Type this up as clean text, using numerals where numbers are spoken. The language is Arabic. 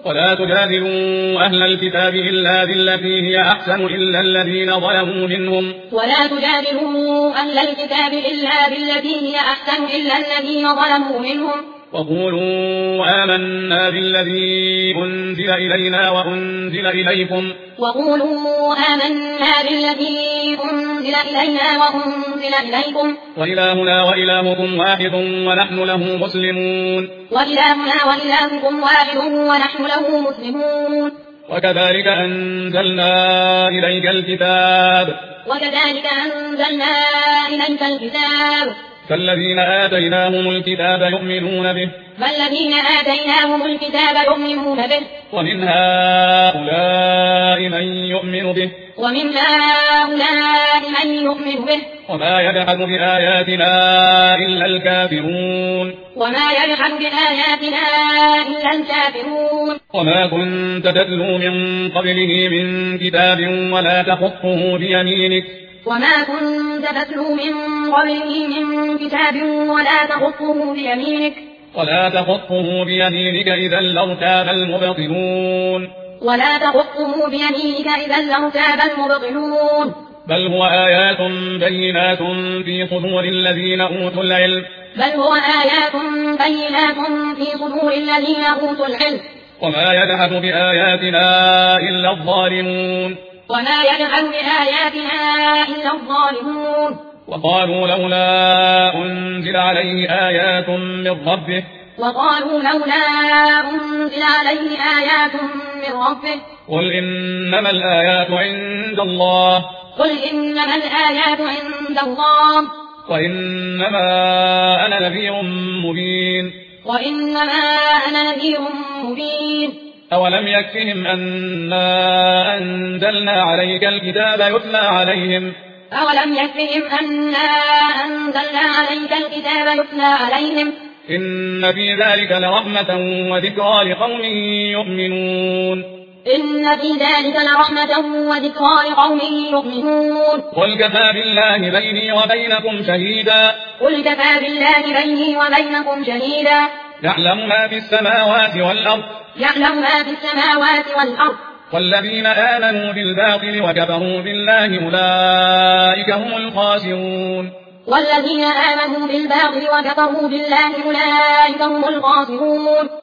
ولا تجادلوا أهل الكتاب إلا بالتي هي أحسن إلا الذين ظلموا منهم وقولوا آمنا بالذي أنزل إلينا وأنزل إليكم وإلهنا وإلهكم واحد ونحن له مسلمون وكذلك أنزلنا إليك الكتاب فالذين آتيناهم الكتاب يؤمنون به ومن هؤلاء من يؤمن به وما يجحد بآياتنا إلا الكافرون وما كنت تتلو من قبله من كتاب ولا تخطه بيمينك إذا لارتاب المبطلون بل هو آيات بينات في صدور الذين أوتوا العلم وما يجحد بآياتنا إلا الظالمون وقالوا لولا أنزل عليه آيات من ربه قل إنما الآيات عند الله وإنما أنا نذير مبين أولم يكفهم أنا أنزلنا عليك الكتاب يتلى عليهم إن في ذلك لرحمة وذكرى لقوم يؤمنون قل كفى بالله بيني وبينكم شهيدا يعلم ما في السماوات والأرض والذين آمنوا بالباطل وكفروا بالله أولئك هم الخاسرون